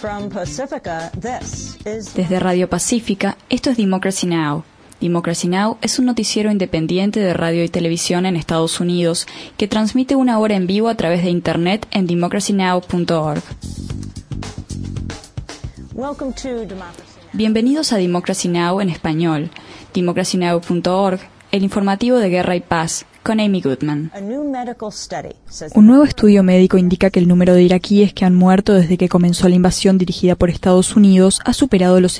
Desde Radio Pacífica, esto es Democracy Now! Democracy Now! Es un noticiero independiente de radio y televisión en Estados Unidos que transmite una hora en vivo a través de internet en democracynow.org. Bienvenidos a Democracy Now! En español, democracynow.org, el informativo de Guerra y Paz, con Amy Goodman. Un nuevo estudio médico indica que el número de iraquíes que han muerto desde que comenzó la invasión dirigida por Estados Unidos ha superado los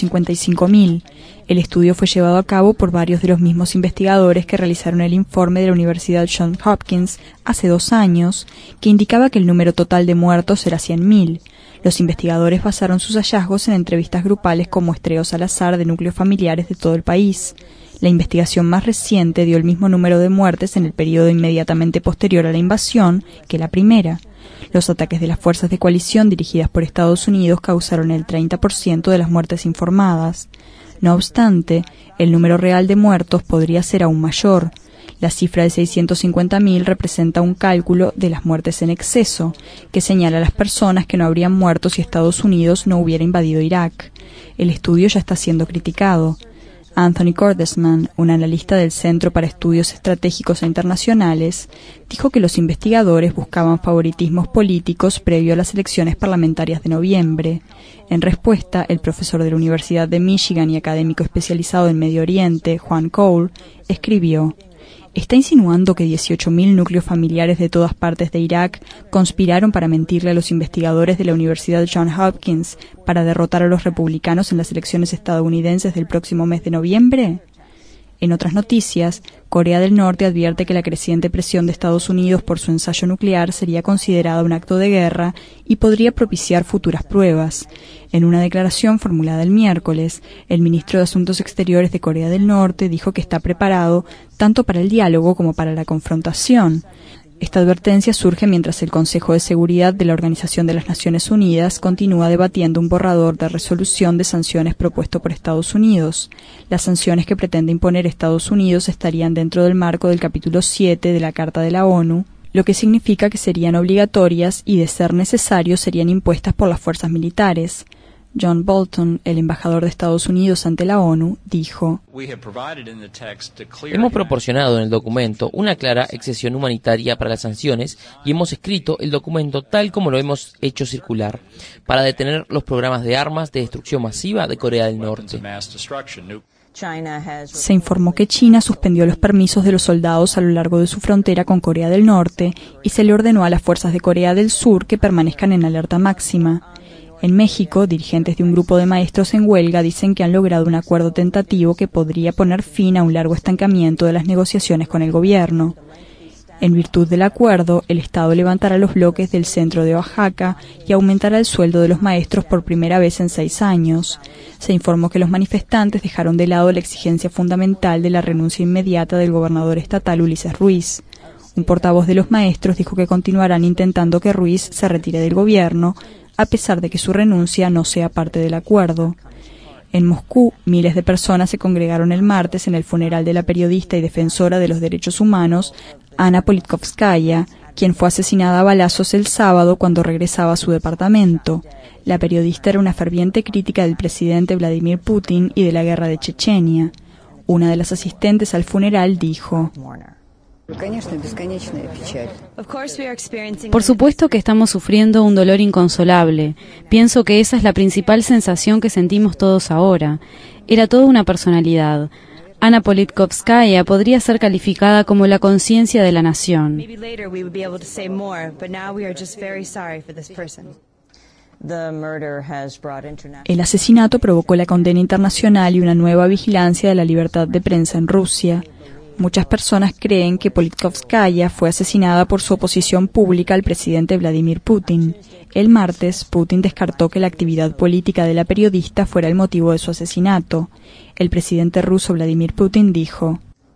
655.000. El estudio fue llevado a cabo por varios de los mismos investigadores que realizaron el informe de la Universidad Johns Hopkins hace 2 años, que indicaba que el número total de muertos era 100.000. Los investigadores basaron sus hallazgos en entrevistas grupales con muestreos al azar de núcleos familiares de todo el país. La investigación más reciente dio el mismo número de muertes en el periodo inmediatamente posterior a la invasión que la primera. Los ataques de las fuerzas de coalición dirigidas por Estados Unidos causaron el 30% de las muertes informadas. No obstante, el número real de muertos podría ser aún mayor. La cifra de 650.000 representa un cálculo de las muertes en exceso, que señala a las personas que no habrían muerto si Estados Unidos no hubiera invadido Irak. El estudio ya está siendo criticado. Anthony Cordesman, un analista del Centro para Estudios Estratégicos e Internacionales, dijo que los investigadores buscaban favoritismos políticos previo a las elecciones parlamentarias de noviembre. En respuesta, el profesor de la Universidad de Michigan y académico especializado en Medio Oriente, Juan Cole, escribió: ¿Está insinuando que 18.000 núcleos familiares de todas partes de Irak conspiraron para mentirle a los investigadores de la Universidad Johns Hopkins para derrotar a los republicanos en las elecciones estadounidenses del próximo mes de noviembre? En otras noticias, Corea del Norte advierte que la creciente presión de Estados Unidos por su ensayo nuclear sería considerada un acto de guerra y podría propiciar futuras pruebas. En una declaración formulada el miércoles, el ministro de Asuntos Exteriores de Corea del Norte dijo que está preparado tanto para el diálogo como para la confrontación. Esta advertencia surge mientras el Consejo de Seguridad de la Organización de las Naciones Unidas continúa debatiendo un borrador de resolución de sanciones propuesto por Estados Unidos. Las sanciones que pretende imponer Estados Unidos estarían dentro del marco del capítulo 7 de la Carta de la ONU, lo que significa que serían obligatorias y, de ser necesario, serían impuestas por las fuerzas militares. John Bolton, el embajador de Estados Unidos ante la ONU, dijo: Hemos proporcionado en el documento una clara excesión humanitaria para las sanciones y hemos escrito el documento tal como lo hemos hecho circular, para detener los programas de armas de destrucción masiva de Corea del Norte. Se informó que China suspendió los permisos de los soldados a lo largo de su frontera con Corea del Norte y se le ordenó a las fuerzas de Corea del Sur que permanezcan en alerta máxima. En México, dirigentes de un grupo de maestros en huelga dicen que han logrado un acuerdo tentativo que podría poner fin a un largo estancamiento de las negociaciones con el gobierno. En virtud del acuerdo, el Estado levantará los bloques del centro de Oaxaca y aumentará el sueldo de los maestros por primera vez en 6 años. Se informó que los manifestantes dejaron de lado la exigencia fundamental de la renuncia inmediata del gobernador estatal Ulises Ruiz. Un portavoz de los maestros dijo que continuarán intentando que Ruiz se retire del gobierno, a pesar de que su renuncia no sea parte del acuerdo. En Moscú, miles de personas se congregaron el martes en el funeral de la periodista y defensora de los derechos humanos, Anna Politkovskaya, quien fue asesinada a balazos el sábado cuando regresaba a su departamento. La periodista era una ferviente crítica del presidente Vladimir Putin y de la guerra de Chechenia. Una de las asistentes al funeral dijo: Por supuesto que estamos sufriendo un dolor inconsolable. Pienso que esa es la principal sensación que sentimos todos ahora. Era toda una personalidad. Anna Politkovskaya podría ser calificada como la conciencia de la nación. El asesinato provocó la condena internacional y una nueva vigilancia de la libertad de prensa en Rusia. Muchas personas creen que Politkovskaya fue asesinada por su oposición pública al presidente Vladimir Putin. El martes, Putin descartó que la actividad política de la periodista fuera el motivo de su asesinato. El presidente ruso Vladimir Putin dijo: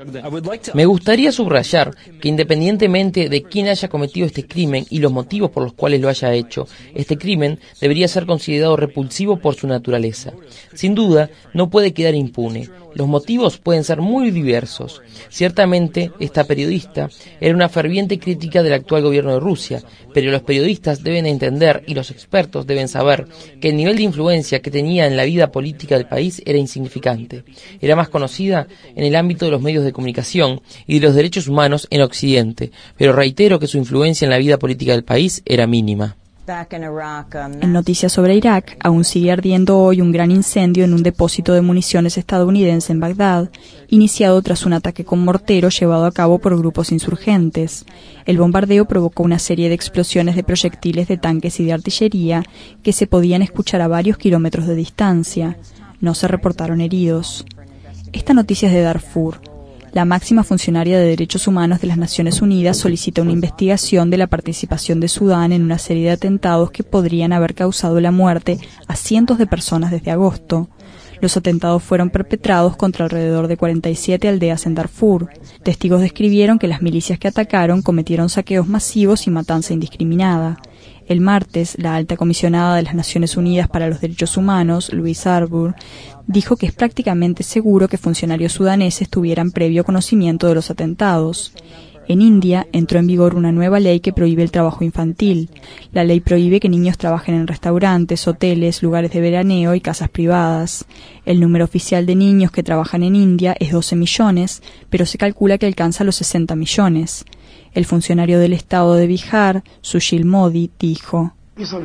Me gustaría subrayar que independientemente de quién haya cometido este crimen y los motivos por los cuales lo haya hecho, este crimen debería ser considerado repulsivo por su naturaleza. Sin duda, no puede quedar impune. Los motivos pueden ser muy diversos. Ciertamente, esta periodista era una ferviente crítica del actual gobierno de Rusia, pero los periodistas deben entender y los expertos deben saber que el nivel de influencia que tenía en la vida política del país era insignificante. Era más conocida en el ámbito de los medios de comunicación y de los derechos humanos en Occidente, pero reitero que su influencia en la vida política del país era mínima. En noticias sobre Irak, aún sigue ardiendo hoy un gran incendio en un depósito de municiones estadounidense en Bagdad, iniciado tras un ataque con mortero llevado a cabo por grupos insurgentes. El bombardeo provocó una serie de explosiones de proyectiles de tanques y de artillería que se podían escuchar a varios kilómetros de distancia. No se reportaron heridos. Esta noticia es de Darfur. La máxima funcionaria de Derechos Humanos de las Naciones Unidas solicita una investigación de la participación de Sudán en una serie de atentados que podrían haber causado la muerte a cientos de personas desde agosto. Los atentados fueron perpetrados contra alrededor de 47 aldeas en Darfur. Testigos describieron que las milicias que atacaron cometieron saqueos masivos y matanza indiscriminada. El martes, la alta comisionada de las Naciones Unidas para los Derechos Humanos, Louise Arbour, dijo que es prácticamente seguro que funcionarios sudaneses tuvieran previo conocimiento de los atentados. En India entró en vigor una nueva ley que prohíbe el trabajo infantil. La ley prohíbe que niños trabajen en restaurantes, hoteles, lugares de veraneo y casas privadas. El número oficial de niños que trabajan en India es 12 millones, pero se calcula que alcanza los 60 millones. El funcionario del estado de Bihar, Sushil Modi, dijo: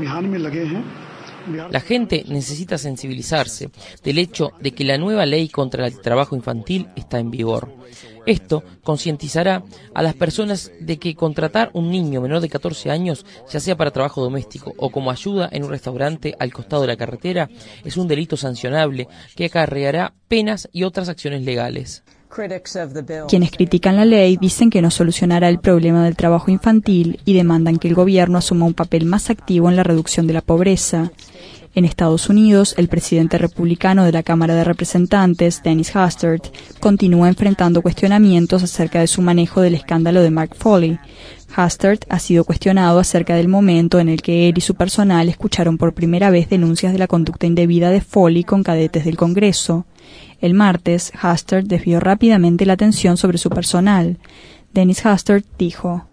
La gente necesita sensibilizarse del hecho de que la nueva ley contra el trabajo infantil está en vigor. Esto concientizará a las personas de que contratar un niño menor de 14 años, ya sea para trabajo doméstico o como ayuda en un restaurante al costado de la carretera, es un delito sancionable que acarreará penas y otras acciones legales. Quienes critican la ley dicen que no solucionará el problema del trabajo infantil y demandan que el gobierno asuma un papel más activo en la reducción de la pobreza. En Estados Unidos, el presidente republicano de la Cámara de Representantes, Dennis Hastert, continúa enfrentando cuestionamientos acerca de su manejo del escándalo de Mark Foley. Hastert ha sido cuestionado acerca del momento en el que él y su personal escucharon por primera vez denuncias de la conducta indebida de Foley con cadetes del Congreso. El martes, Hastert desvió rápidamente la atención sobre su personal. Dennis Hastert dijo: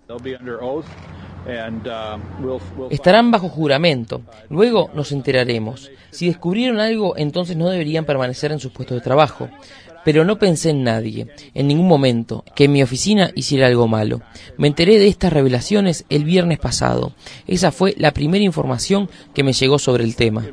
Estarán bajo juramento. Luego nos enteraremos. Si descubrieron algo, entonces no deberían permanecer en sus puestos de trabajo. Pero no pensé en nadie, en ningún momento, que en mi oficina hiciera algo malo. Me enteré de estas revelaciones el viernes pasado. Esa fue la primera información que me llegó sobre el tema.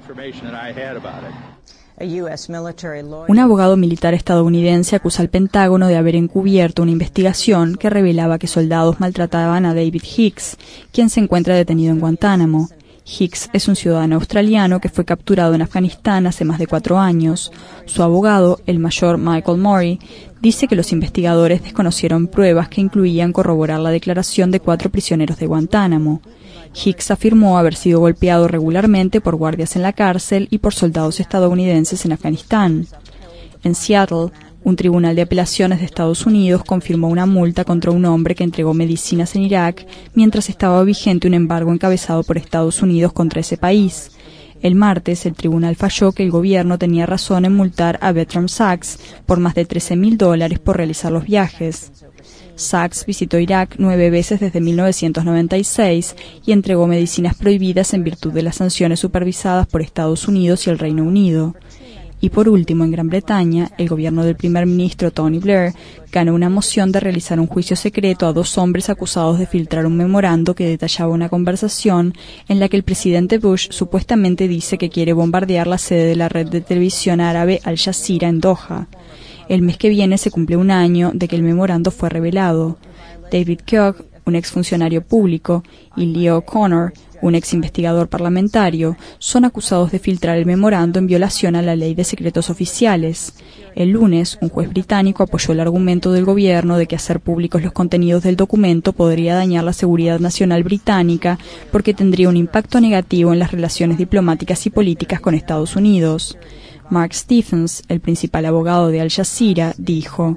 Un abogado militar estadounidense acusa al Pentágono de haber encubierto una investigación que revelaba que soldados maltrataban a David Hicks, quien se encuentra detenido en Guantánamo. Hicks es un ciudadano australiano que fue capturado en Afganistán hace más de 4 años. Su abogado, el mayor Michael Murray, dice que los investigadores desconocieron pruebas que incluían corroborar la declaración de 4 prisioneros de Guantánamo. Hicks afirmó haber sido golpeado regularmente por guardias en la cárcel y por soldados estadounidenses en Afganistán. En Seattle, un tribunal de apelaciones de Estados Unidos confirmó una multa contra un hombre que entregó medicinas en Irak mientras estaba vigente un embargo encabezado por Estados Unidos contra ese país. El martes, el tribunal falló que el gobierno tenía razón en multar a Bertram Sachs por más de $13,000 por realizar los viajes. Sachs visitó Irak 9 veces desde 1996 y entregó medicinas prohibidas en virtud de las sanciones supervisadas por Estados Unidos y el Reino Unido. Y por último, en Gran Bretaña, el gobierno del primer ministro Tony Blair ganó una moción de realizar un juicio secreto a 2 hombres acusados de filtrar un memorando que detallaba una conversación en la que el presidente Bush supuestamente dice que quiere bombardear la sede de la red de televisión árabe Al Jazeera en Doha. El mes que viene se cumple un año de que el memorando fue revelado. David Keogh, un exfuncionario público, y Leo O'Connor, un ex investigador parlamentario, son acusados de filtrar el memorando en violación a la ley de secretos oficiales. El lunes, un juez británico apoyó el argumento del gobierno de que hacer públicos los contenidos del documento podría dañar la seguridad nacional británica porque tendría un impacto negativo en las relaciones diplomáticas y políticas con Estados Unidos. Mark Stephens, el principal abogado de Al Jazeera, dijo: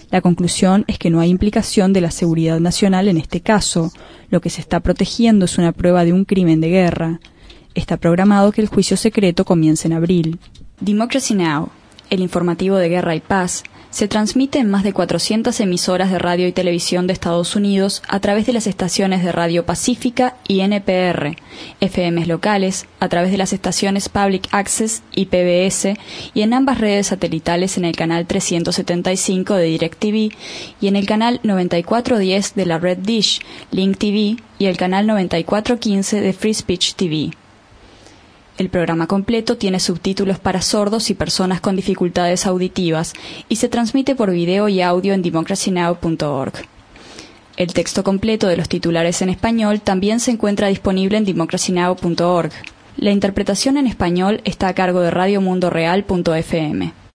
La conclusión es que no hay implicación de la seguridad nacional en este caso. Lo que se está protegiendo es una prueba de un crimen de guerra. Está programado que el juicio secreto comience en abril. Democracy Now!, el informativo de Guerra y Paz, se transmite en más de 400 emisoras de radio y televisión de Estados Unidos a través de las estaciones de Radio Pacífica y NPR, FMs locales, a través de las estaciones Public Access y PBS, y en ambas redes satelitales en el canal 375 de DirecTV y en el canal 9410 de la red Dish, Link TV, y el canal 9415 de Free Speech TV. El programa completo tiene subtítulos para sordos y personas con dificultades auditivas y se transmite por video y audio en democracynow.org. El texto completo de los titulares en español también se encuentra disponible en democracynow.org. La interpretación en español está a cargo de radiomundoreal.fm.